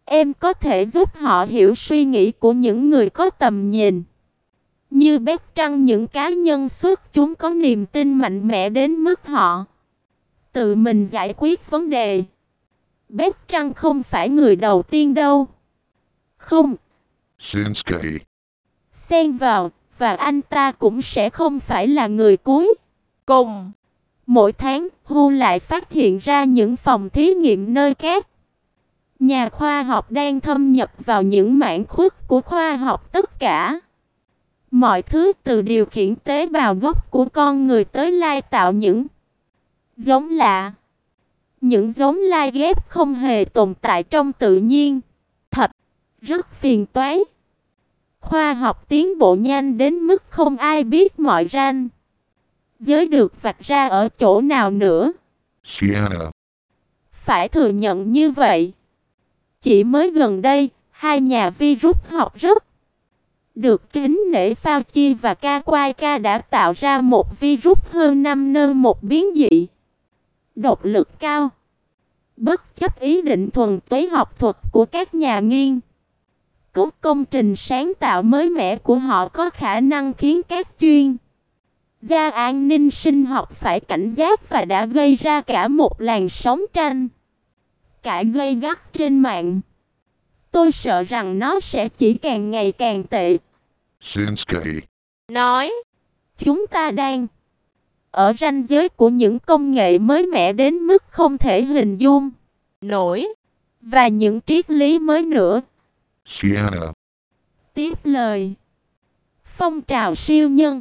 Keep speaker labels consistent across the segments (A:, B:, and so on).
A: Em có thể giúp họ hiểu suy nghĩ của những người có tầm nhìn. Như Bertrand, những cá nhân xuất chúng có niềm tin mạnh mẽ đến mức họ tự mình giải quyết vấn đề. Bertrand không phải người đầu tiên đâu. Không.
B: Shinsuke.
A: Xen vào, và anh ta cũng sẽ không phải là người cuối cùng. Mỗi tháng, Hu lại phát hiện ra những phòng thí nghiệm nơi các nhà khoa học đang thâm nhập vào những mảng khuất của khoa học tất cả. Mọi thứ từ điều khiển tế bào gốc của con người tới lai tạo những giống lạ. Những giống lai ghép không hề tồn tại trong tự nhiên. Thật, rất phiền toái. Khoa học tiến bộ nhanh đến mức không ai biết mọi ranh giới được vạch ra ở chỗ nào nữa.
B: Sienna.
A: Phải thừa nhận như vậy. Chỉ mới gần đây, hai nhà virus học rất được kính nể Fauci và Kawai đã tạo ra một virus hơn 5 nâng một biến dị. Độc lực cao. Bất chấp ý định thuần túy học thuật của các nhà nghiên cứu, công trình sáng tạo mới mẻ của họ có khả năng khiến các chuyên gia an ninh sinh học phải cảnh giác và đã gây ra cả một làn sóng tranh cãi gay gắt trên mạng. Tôi sợ rằng nó sẽ chỉ càng ngày càng tệ.
B: Shinsuke
A: nói, chúng ta đang ở ranh giới của những công nghệ mới mẻ đến mức không thể hình dung nổi, và những triết lý mới nữa.
B: Sienna.
A: Tiếp lời, phong trào siêu nhân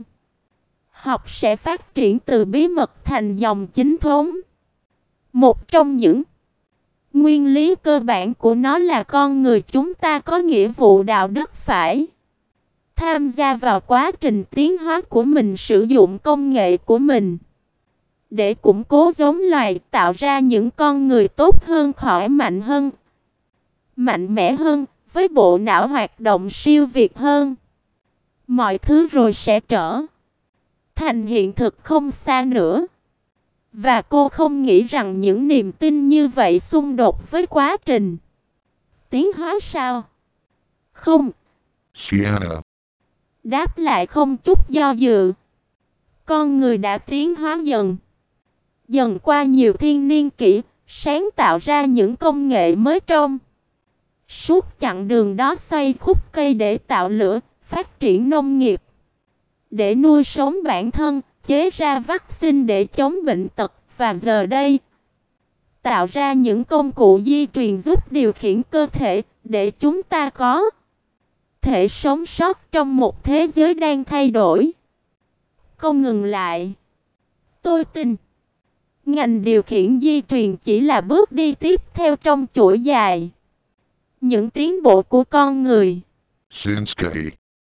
A: học sẽ phát triển từ bí mật thành dòng chính thống. Một trong những nguyên lý cơ bản của nó là con người chúng ta có nghĩa vụ đạo đức phải tham gia vào quá trình tiến hóa của mình, sử dụng công nghệ của mình để củng cố giống loài, tạo ra những con người tốt hơn, khỏe mạnh hơn, mạnh mẽ hơn, với bộ não hoạt động siêu việt hơn. Mọi thứ rồi sẽ trở thành hiện thực không xa nữa. Và cô không nghĩ rằng những niềm tin như vậy xung đột với quá trình tiến hóa sao? Không.
B: Sienna.
A: Đáp lại không chút do dự. Con người đã tiến hóa dần qua nhiều thiên niên kỷ, sáng tạo ra những công nghệ mới trong suốt chặng đường đó, xoay khúc cây để tạo lửa, phát triển nông nghiệp để nuôi sống bản thân, chế ra vaccine để chống bệnh tật, và giờ đây tạo ra những công cụ di truyền giúp điều khiển cơ thể để chúng ta có thể sống sót trong một thế giới đang thay đổi. Không ngừng lại. Tôi tin ngành điều khiển di truyền chỉ là bước đi tiếp theo trong chuỗi dài những tiến bộ của con người.
B: Shinsuke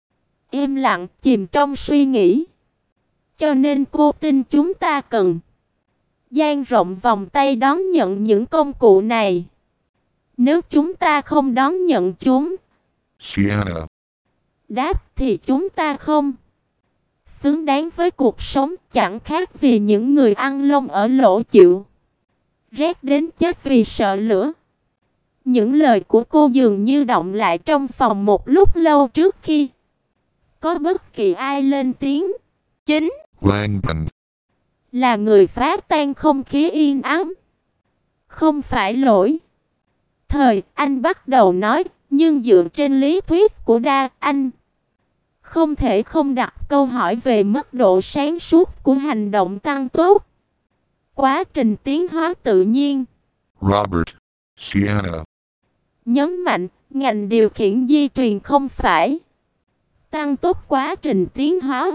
A: im lặng, chìm trong suy nghĩ. Cho nên cô tin chúng ta cần dang rộng vòng tay đón nhận những công cụ này. Nếu chúng ta không đón nhận chúng,
B: Sienna.
A: đáp, thì chúng ta không xứng đáng với cuộc sống, chẳng khác gì những người ăn lông ở lỗ chịu rét đến chết vì sợ lửa. Những lời của cô dường như động lại trong phòng một lúc lâu trước khi có bất kỳ ai lên tiếng. Chính
B: Langdon
A: là người phá tan không khí yên ắng. Không phải lỗi thời, anh bắt đầu nói, nhưng dựa trên lý thuyết của Đa, anh không thể không đặt câu hỏi về mức độ sáng suốt của hành động tăng tốt quá trình tiến hóa tự nhiên.
B: Robert. Sienna.
A: Nhấn mạnh, ngành điều khiển di truyền không phải tăng tốc quá trình tiến hóa.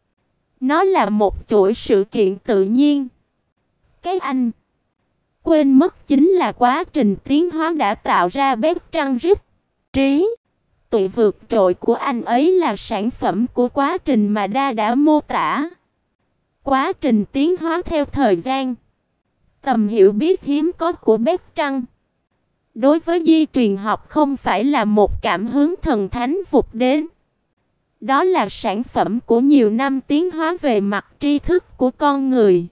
A: Nó là một chuỗi sự kiện tự nhiên. Cái anh quên mất chính là quá trình tiến hóa đã tạo ra Bertrand. Trí tuệ vượt trội của anh ấy là sản phẩm của quá trình mà Đa đã mô tả. Quá trình tiến hóa theo thời gian. Tầm hiểu biết hiếm có của Bertrand đối với di truyền học không phải là một cảm hứng thần thánh vụt đến. Đó là sản phẩm của nhiều năm tiến hóa về mặt tri thức của con người.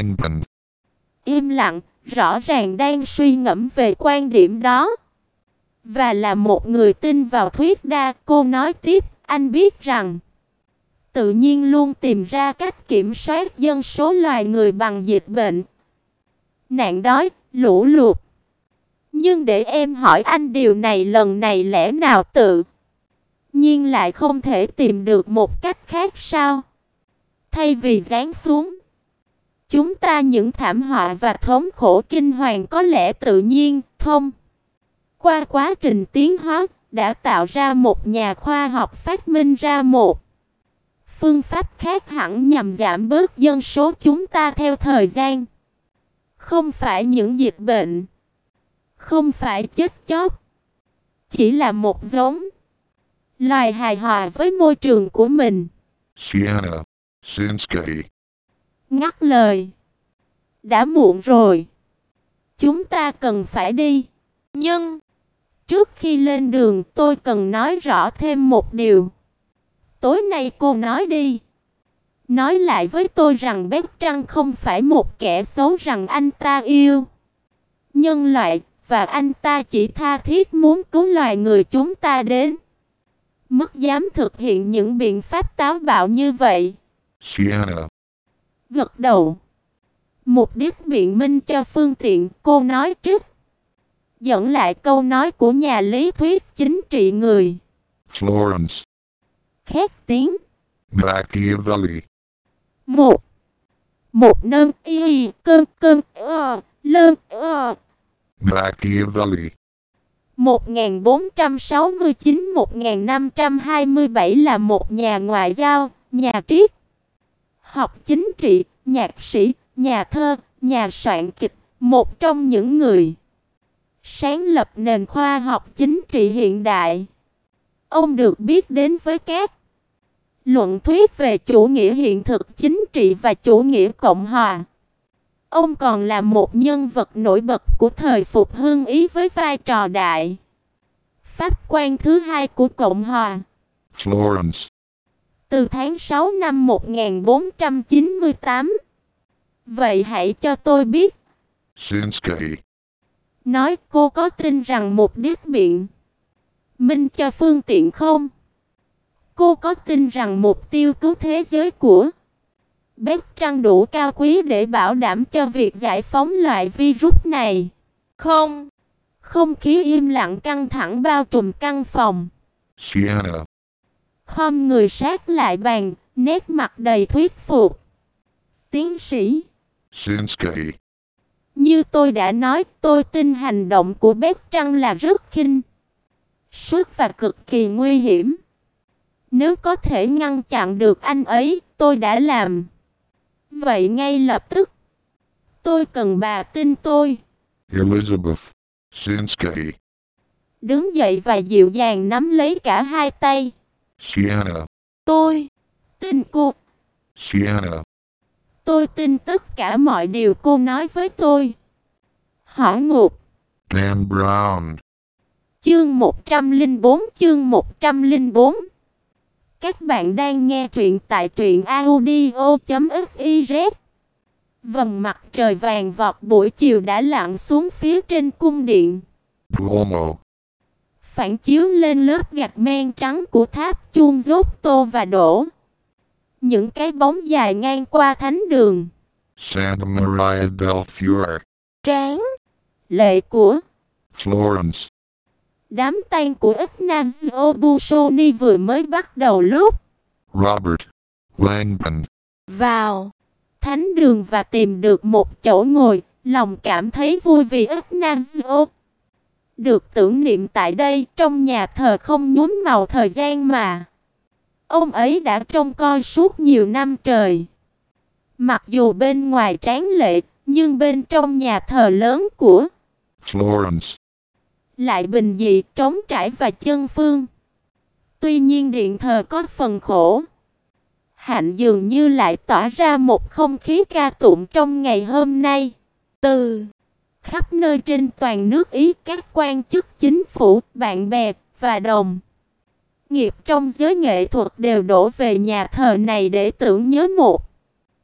B: Langdon
A: im lặng, rõ ràng đang suy ngẫm về quan điểm đó. Và là một người tin vào thuyết đa, cô nói tiếp, anh biết rằng tự nhiên luôn tìm ra cách kiểm soát dân số loài người bằng dịch bệnh, nạn đói, lũ lụt. Nhưng để em hỏi anh điều này lần này lẽ nào tự nhiên lại không thể tìm được một cách khác sao? Thay vì giáng xuống chúng ta những thảm họa và thống khổ kinh hoàng có lẽ tự nhiên, thông qua quá trình tiến hóa, đã tạo ra một nhà khoa học phát minh ra một phương pháp khác hẳn nhằm giảm bớt dân số chúng ta theo thời gian. Không phải những dịch bệnh, không phải chết chóc, chỉ là một giống loài hài hòa với môi trường của mình.
B: Sienna, Shinsuke.
A: Ngắt lời. Đã muộn rồi. Chúng ta cần phải đi. Nhưng trước khi lên đường tôi cần nói rõ thêm một điều. Tối nay cô nói đi. Nói lại với tôi rằng Bét Trăng không phải một kẻ xấu, rằng anh ta yêu nhân loại và anh ta chỉ tha thiết muốn cứu loài người chúng ta đến mức dám thực hiện những biện pháp táo bạo như vậy.
B: Sienna.
A: Gật đầu. Mục đích biện minh cho phương tiện, cô nói trước. Dẫn lại câu nói của nhà lý thuyết chính trị người
B: Florence.
A: khét tiếng.
B: Machiavelli.
A: Một nâng y cơn lơn
B: Machiavelli.
A: 1469-1527 là một nhà ngoại giao, nhà triết học chính trị, nhạc sĩ, nhà thơ, nhà soạn kịch, một trong những người sáng lập nền khoa học chính trị hiện đại. Ông được biết đến với các luận thuyết về chủ nghĩa hiện thực chính trị và chủ nghĩa cộng hòa. Ông còn là một nhân vật nổi bật của thời phục hưng Ý với vai trò đại pháp quan thứ hai của Cộng hòa.
B: Florence.
A: Từ tháng 6 năm 1498. Vậy hãy cho tôi biết.
B: Shinsuke.
A: Nói cô có tin rằng mục đích biện minh cho phương tiện không? Cô có tin rằng mục tiêu cứu thế giới của Bét Trăng đủ cao quý để bảo đảm cho việc giải phóng loại virus này? Không. Không khí im lặng căng thẳng bao trùm căn phòng.
B: Sienna.
A: Khom người sát lại bàn, nét mặt đầy thuyết phục. Tiến sĩ
B: Shinsuke.
A: Như tôi đã nói, tôi tin hành động của Bét Trăng là rất khinh suất và cực kỳ nguy hiểm. Nếu có thể ngăn chặn được anh ấy, tôi đã làm vậy ngay lập tức. Tôi cần bà tin tôi.
B: Elizabeth. Shinsuke.
A: Đứng dậy và dịu dàng nắm lấy cả hai tay.
B: Sienna.
A: Tôi tin cô.
B: Sienna.
A: Tôi tin tất cả mọi điều cô nói với tôi. Hỏi ngục.
B: Dan Brown.
A: Chương 104. Các bạn đang nghe truyện tại truyện audio.fiz. Vầng mặt trời vàng vọt buổi chiều đã lặn xuống phía trên cung điện,
B: Duomo.
A: phản chiếu lên lớp gạch men trắng của tháp chuông dốt tô và đổ. Những cái bóng dài ngang qua thánh đường.
B: Santa Maria del Fiore.
A: Tráng lệ của
B: Florence.
A: đám tang của Ignazio Busoni vừa mới bắt đầu lúc
B: Robert. Langdon.
A: vào thánh đường và tìm được một chỗ ngồi, lòng cảm thấy vui vì Ignazio được tưởng niệm tại đây. Trong nhà thờ không nhuốm màu thời gian mà ông ấy đã trông coi suốt nhiều năm trời. Mặc dù bên ngoài tráng lệ, nhưng bên trong nhà thờ lớn của
B: Florence.
A: lại bình dị, trống trải và chân phương. Tuy nhiên điện thờ có phần khổ hạnh dường như lại tỏa ra một không khí ca tụng trong ngày hôm nay. Từ khắp nơi trên toàn nước Ý, các quan chức chính phủ, bạn bè và đồng nghiệp trong giới nghệ thuật đều đổ về nhà thờ này để tưởng nhớ một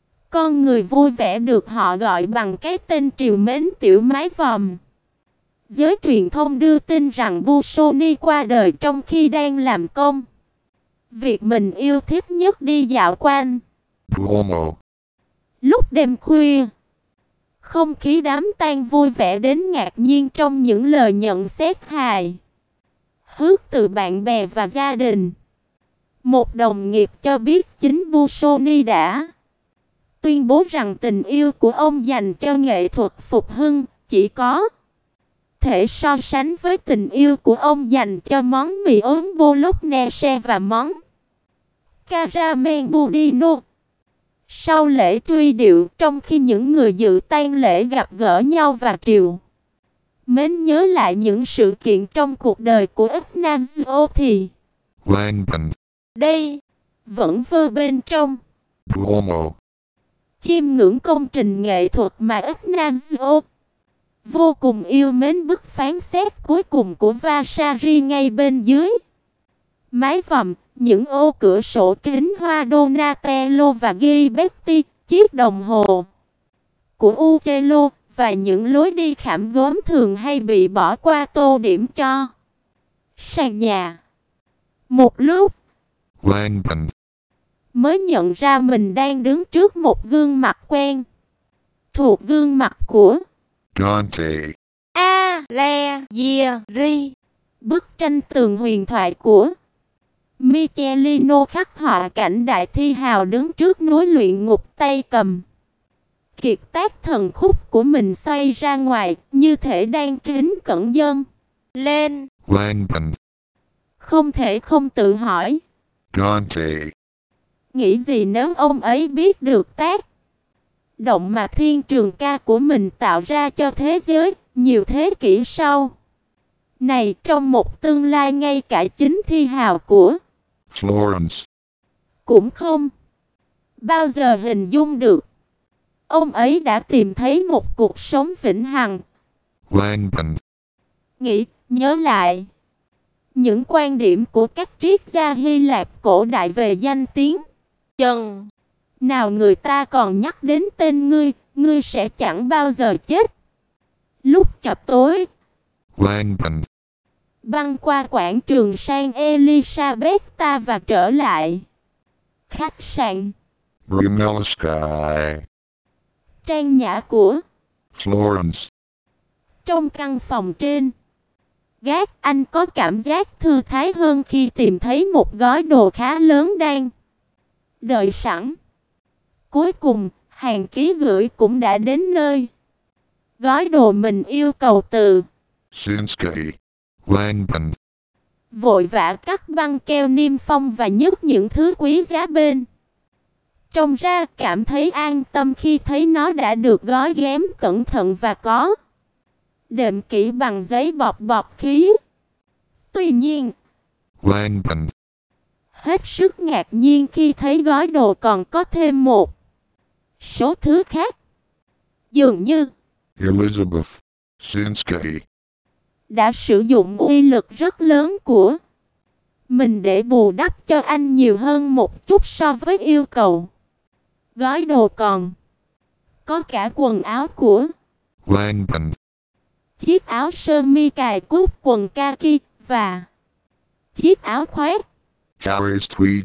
A: con người vui vẻ được họ gọi bằng cái tên trìu mến tiểu mái vòm. Giới truyền thông đưa tin rằng Busoni qua đời trong khi đang làm công. Việc mình yêu thích nhất đi dạo quanh
B: Duomo.
A: lúc đêm khuya. Không khí đám tang vui vẻ đến ngạc nhiên trong những lời nhận xét hài hước từ bạn bè và gia đình. Một đồng nghiệp cho biết chính Busoni đã tuyên bố rằng tình yêu của ông dành cho nghệ thuật phục hưng chỉ có thể so sánh với tình yêu của ông dành cho món mì ốm Bolognese và món caramel budino. Sau lễ truy điệu, trong khi những người dự tang lễ gặp gỡ nhau và triều mến nhớ lại những sự kiện trong cuộc đời của Ignazio thì
B: Langdon.
A: đây vẫn vơ bên trong
B: Duomo.
A: chiêm ngưỡng công trình nghệ thuật mà Ignazio vô cùng yêu mến. Bức phán xét cuối cùng của Vasari ngay bên dưới mái vòm, những ô cửa sổ kính hoa Donatello và Ghiberti, chiếc đồng hồ của Uccello và những lối đi khảm gốm thường hay bị bỏ qua tô điểm cho sàn nhà. Một lúc
B: Langdon.
A: mới nhận ra mình đang đứng trước một gương mặt quen thuộc, gương mặt của
B: Dante.
A: Alighieri. Bức tranh tường huyền thoại của Michelino khắc họa cảnh đại thi hào đứng trước núi luyện ngục, tay cầm kiệt tác thần khúc của mình xoay ra ngoài, như thể đang kính cẩn dâng lên.
B: Langdon.
A: Không thể không tự hỏi,
B: Dante.
A: nghĩ gì nếu ông ấy biết được tác động mà thiên trường ca của mình tạo ra cho thế giới nhiều thế kỷ sau này, trong một tương lai ngay cả chính thi hào của
B: Florence.
A: cũng không bao giờ hình dung được. Ông ấy đã tìm thấy một cuộc sống vĩnh hằng.
B: Langdon.
A: Nghĩ, nhớ lại những quan điểm của các triết gia Hy Lạp cổ đại về danh tiếng. Chừng nào người ta còn nhắc đến tên ngươi, ngươi sẽ chẳng bao giờ chết. Lúc chập tối,
B: Langdon.
A: băng qua quảng trường sang Elisabetta và trở lại khách sạn
B: Brunelleschi.
A: trang nhã của
B: Florence.
A: trong căn phòng trên gác, anh có cảm giác thư thái hơn khi tìm thấy một gói đồ khá lớn đang đợi sẵn. Cuối cùng, hàng ký gửi cũng đã đến nơi. Gói đồ mình yêu cầu từ
B: Sinsky. Langdon.
A: vội vã cắt băng keo niêm phong và nhấc những thứ quý giá bên trong ra, cảm thấy an tâm khi thấy nó đã được gói ghém cẩn thận và có đệm kỹ bằng giấy bọc bọc khí. Tuy nhiên,
B: Langdon.
A: hết sức ngạc nhiên khi thấy gói đồ còn có thêm một số thứ khác. Dường như
B: Elizabeth. Sinsky.
A: đã sử dụng uy lực rất lớn của mình để bù đắp cho anh nhiều hơn một chút so với yêu cầu. Gói đồ còn có cả quần áo của
B: Langdon.
A: chiếc áo sơ mi cài cúc quần kaki và chiếc áo khoét
B: Harris Tweed.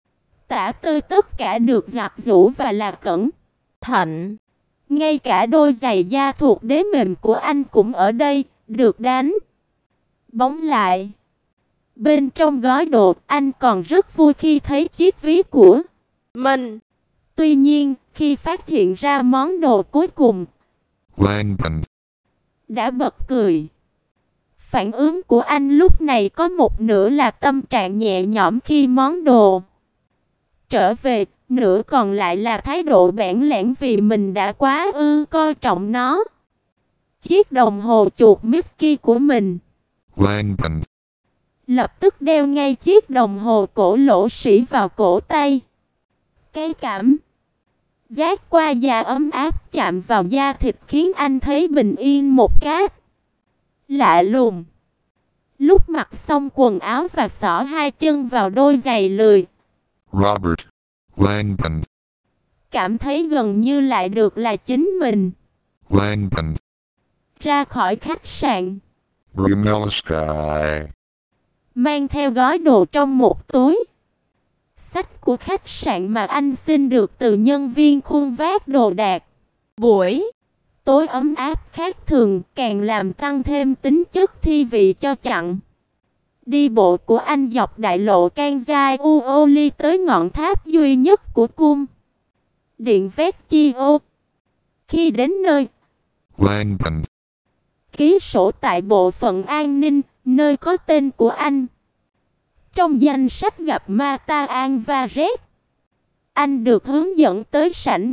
A: tả tơi, tất cả được giặt giũ và là cẩn thận. Ngay cả đôi giày da thuộc đế mềm của anh cũng ở đây, được đánh bóng lại. Bên trong gói đồ, anh còn rất vui khi thấy chiếc ví của mình. Tuy nhiên, khi phát hiện ra món đồ cuối cùng,
B: Langdon.
A: đã bật cười. Phản ứng của anh lúc này có một nửa là tâm trạng nhẹ nhõm khi món đồ trở về, nửa còn lại là thái độ bẽn lẽn vì mình đã quá coi trọng nó. Chiếc đồng hồ chuột Mickey của mình,
B: Langdon.
A: lập tức đeo ngay chiếc đồng hồ cổ lỗ sĩ vào cổ tay. Cái cảm giác qua da ấm áp chạm vào da thịt khiến anh thấy bình yên một cách lạ lùng. Lúc mặc xong quần áo và xỏ hai chân vào đôi giày lười,
B: Robert. Langdon.
A: cảm thấy gần như lại được là chính mình.
B: Langdon.
A: Ra khỏi khách sạn,
B: Brunellsky.
A: Mang theo gói đồ trong một túi xách của khách sạn mà anh xin được từ nhân viên khuôn vác đồ đạc. Buổi tối ấm áp khác thường càng làm tăng thêm tính chất thi vị cho chặng đi bộ của anh dọc đại lộ Kanzai Uoli tới ngọn tháp duy nhất của cung điện Vecchio. Khi đến nơi
B: Langdon.
A: ký sổ tại bộ phận an ninh, nơi có tên của anh trong danh sách gặp Mata Alvarez. Anh được hướng dẫn tới sảnh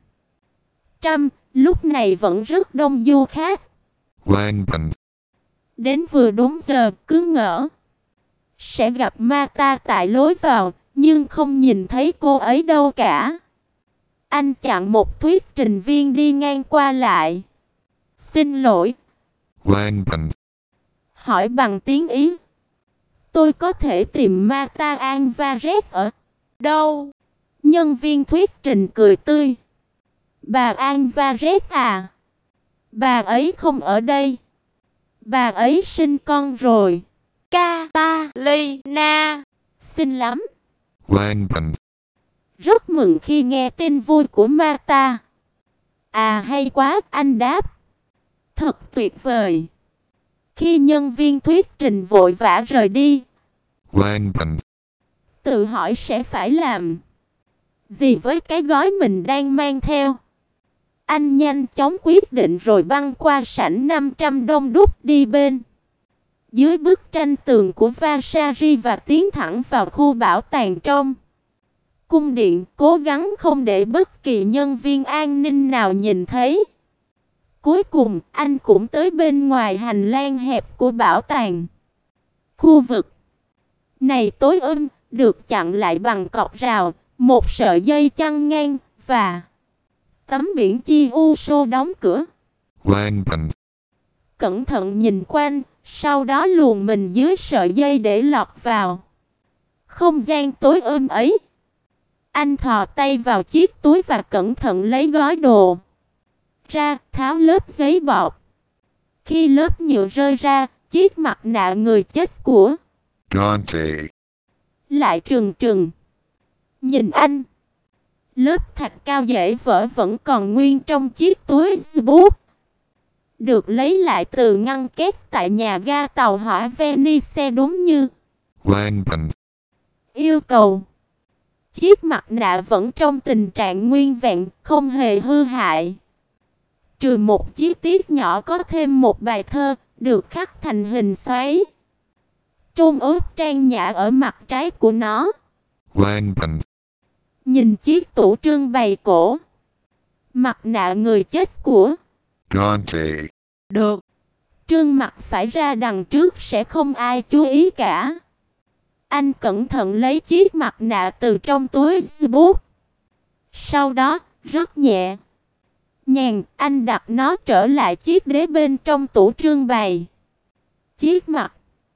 A: 500, lúc này vẫn rất đông du khách.
B: Langdon.
A: Đến vừa đúng giờ, cứ ngỡ sẽ gặp Mata tại lối vào, nhưng không nhìn thấy cô ấy đâu cả. Anh chặn một thuyết trình viên đi ngang qua lại. Xin lỗi.
B: Langdon.
A: Hỏi bằng tiếng Ý. Tôi có thể tìm Mata Alvarez ở đâu? Nhân viên thuyết trình cười tươi. Bà Alvarez à? Bà ấy không ở đây. Bà ấy sinh con rồi. Catalina. Xinh lắm.
B: Langdon.
A: Rất mừng khi nghe tin vui của Mata. À hay quá, anh đáp. Thật tuyệt vời. Khi nhân viên thuyết trình vội vã rời đi,
B: Langdon.
A: tự hỏi sẽ phải làm gì với cái gói mình đang mang theo. Anh nhanh chóng quyết định rồi băng qua sảnh 500 đông đúc đi bên dưới bức tranh tường của Vasari và tiến thẳng vào khu bảo tàng trong cung điện, cố gắng không để bất kỳ nhân viên an ninh nào nhìn thấy. Cuối cùng, anh cũng tới bên ngoài hành lang hẹp của bảo tàng. Khu vực này tối được chặn lại bằng cọc rào, một sợi dây chằng ngang và tấm biển Chiuso đóng cửa.
B: Langdon.
A: Cẩn thận nhìn quanh, sau đó luồn mình dưới sợi dây để lọt vào không gian tối ấy. Anh thò tay vào chiếc túi và cẩn thận lấy gói đồ ra, tháo lớp giấy bọc. Khi lớp nhựa rơi ra, chiếc mặt nạ người chết của
B: Dante.
A: lại trừng trừng nhìn anh. Lớp thạch cao dễ vỡ vẫn còn nguyên trong chiếc túi Zbuk, được lấy lại từ ngăn két tại nhà ga tàu hỏa Venice đúng như
B: Langdon.
A: yêu cầu. Chiếc mặt nạ vẫn trong tình trạng nguyên vẹn, không hề hư hại. Trừ một chi tiết nhỏ có thêm một bài thơ được khắc thành hình xoáy trôn ốp trang nhã ở mặt trái của nó.
B: Langdon.
A: Nhìn chiếc tủ trưng bày cổ mặt nạ người chết của
B: Dante.
A: được trưng mặt phải ra đằng trước sẽ không ai chú ý cả. Anh cẩn thận lấy chiếc mặt nạ từ trong túi Zbuk. Sau đó, rất nhẹ nhàng, anh đặt nó trở lại chiếc đế bên trong tủ trưng bày. Chiếc mặt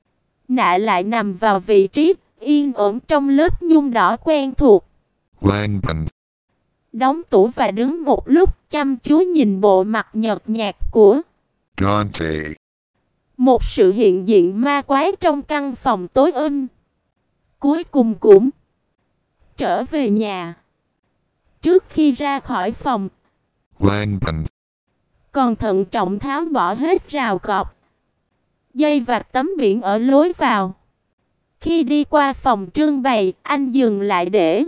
A: nạ lại nằm vào vị trí yên ổn trong lớp nhung đỏ quen thuộc.
B: Langdon.
A: Đóng tủ và đứng một lúc chăm chú nhìn bộ mặt nhợt nhạt của
B: Dante.
A: một sự hiện diện ma quái trong căn phòng tối Cuối cùng cũng trở về nhà. Trước khi ra khỏi phòng,
B: Langdon.
A: còn thận trọng tháo bỏ hết rào cọc, dây và tấm biển ở lối vào. Khi đi qua phòng trưng bày, anh dừng lại để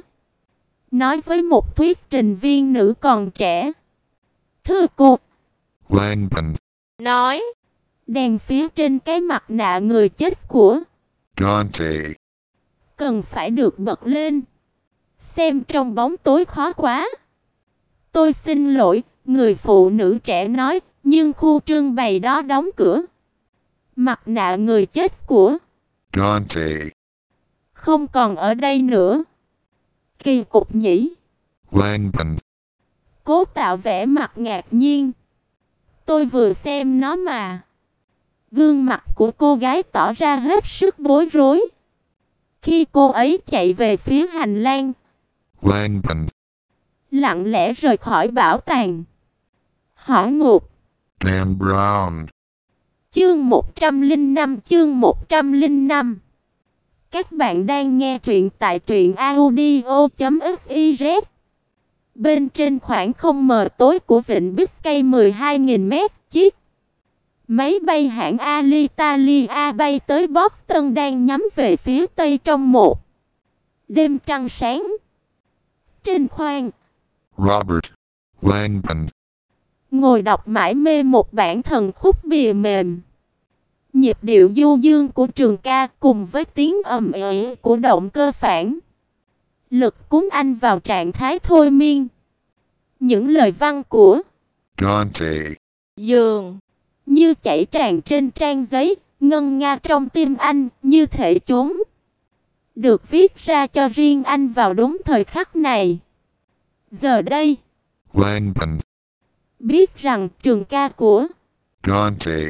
A: nói với một thuyết trình viên nữ còn trẻ. Thưa cô,
B: Langdon.
A: nói, đèn phía trên cái mặt nạ người chết của
B: Dante.
A: cần phải được bật lên. Xem trong bóng tối khó quá. Tôi xin lỗi, người phụ nữ trẻ nói, nhưng khu trưng bày đó đóng cửa. Mặt nạ người chết của
B: Dante.
A: không còn ở đây nữa. Kỳ cục nhỉ?
B: Langdon.
A: Cố tạo vẻ mặt ngạc nhiên. Tôi vừa xem nó mà. Gương mặt của cô gái tỏ ra hết sức bối rối. Khi cô ấy chạy về phía hành lang,
B: Langdon.
A: lặng lẽ rời khỏi bảo tàng. Hỏa ngục.
B: Dan Brown.
A: Chương 105. Các bạn đang nghe truyện tại truyệnaudio.fiz. Bên trên khoảng không mờ tối của vịnh Bích Cây 12.000 mét, chiếc máy bay hãng Alitalia bay tới Boston đang nhắm về phía tây trong một đêm trăng sáng. Trên khoang,
B: Robert Langdon
A: ngồi đọc mải mê một bản thần khúc bìa mềm. Nhịp điệu du dương của trường ca cùng với tiếng ầm ĩ của động cơ phản lực cuốn anh vào trạng thái thôi miên. Những lời văn của
B: Dante
A: dường như chảy tràn trên trang giấy, ngân nga trong tim anh, như thể chúng được viết ra cho riêng anh vào đúng thời khắc này. Giờ đây,
B: Langdon
A: biết rằng trường ca của
B: Dante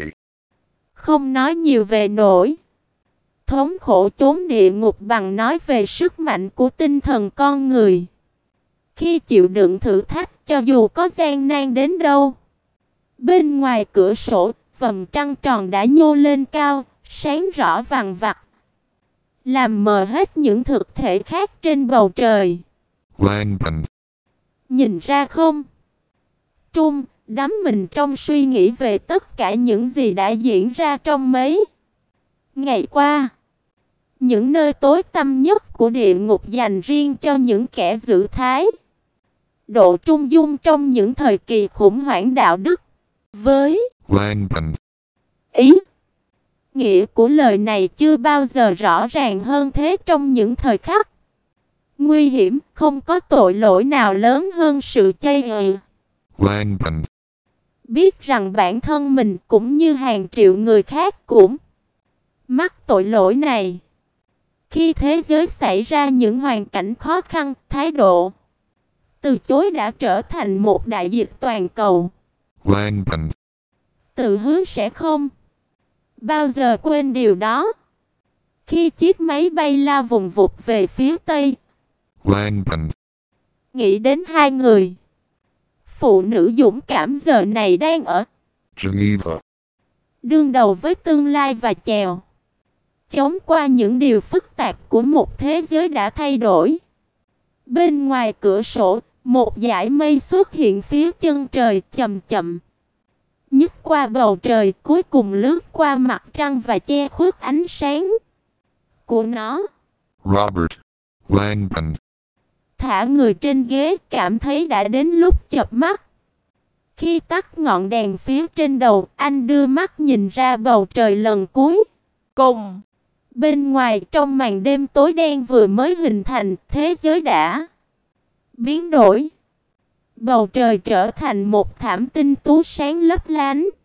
A: không nói nhiều về nỗi thống khổ chốn địa ngục bằng nói về sức mạnh của tinh thần con người khi chịu đựng thử thách cho dù có gian nan đến đâu. Bên ngoài cửa sổ, vầng trăng tròn đã nhô lên cao, sáng rõ vằng vặc, làm mờ hết những thực thể khác trên bầu trời.
B: Langdon
A: Nhìn ra không trung, đắm mình trong suy nghĩ về tất cả những gì đã diễn ra trong mấy ngày qua. Những nơi tối tăm nhất của địa ngục dành riêng cho những kẻ giữ thái độ trung dung trong những thời kỳ khủng hoảng đạo đức. Với
B: Langdon
A: ý nghĩa của lời này chưa bao giờ rõ ràng hơn thế trong những thời khắc nguy hiểm, không có tội lỗi nào lớn hơn sự chây ỳ.
B: Langdon
A: Biết rằng bản thân mình cũng như hàng triệu người khác cũng mắc tội lỗi này. Khi thế giới xảy ra những hoàn cảnh khó khăn, thái độ từ chối đã trở thành một đại dịch toàn cầu.
B: Langdon
A: Tự hứa sẽ không bao giờ quên điều đó. Khi chiếc máy bay lao vùng vụt về phía tây,
B: Langdon
A: nghĩ đến hai người phụ nữ dũng cảm giờ này đang ở
B: Geneva
A: đương đầu với tương lai và chèo chống qua những điều phức tạp của một thế giới đã thay đổi. Bên ngoài cửa sổ, một dải mây xuất hiện phía chân trời, chậm chậm nhích qua bầu trời, cuối cùng lướt qua mặt trăng và che khuất ánh sáng của nó.
B: Robert Langdon
A: Thả người trên ghế, cảm thấy đã đến lúc chợp mắt. Khi tắt ngọn đèn phía trên đầu, anh đưa mắt nhìn ra bầu trời lần cuối cùng. Bên ngoài trong màn đêm tối đen vừa mới hình thành, thế giới đã biến đổi. Bầu trời trở thành một thảm tinh tú sáng lấp lánh.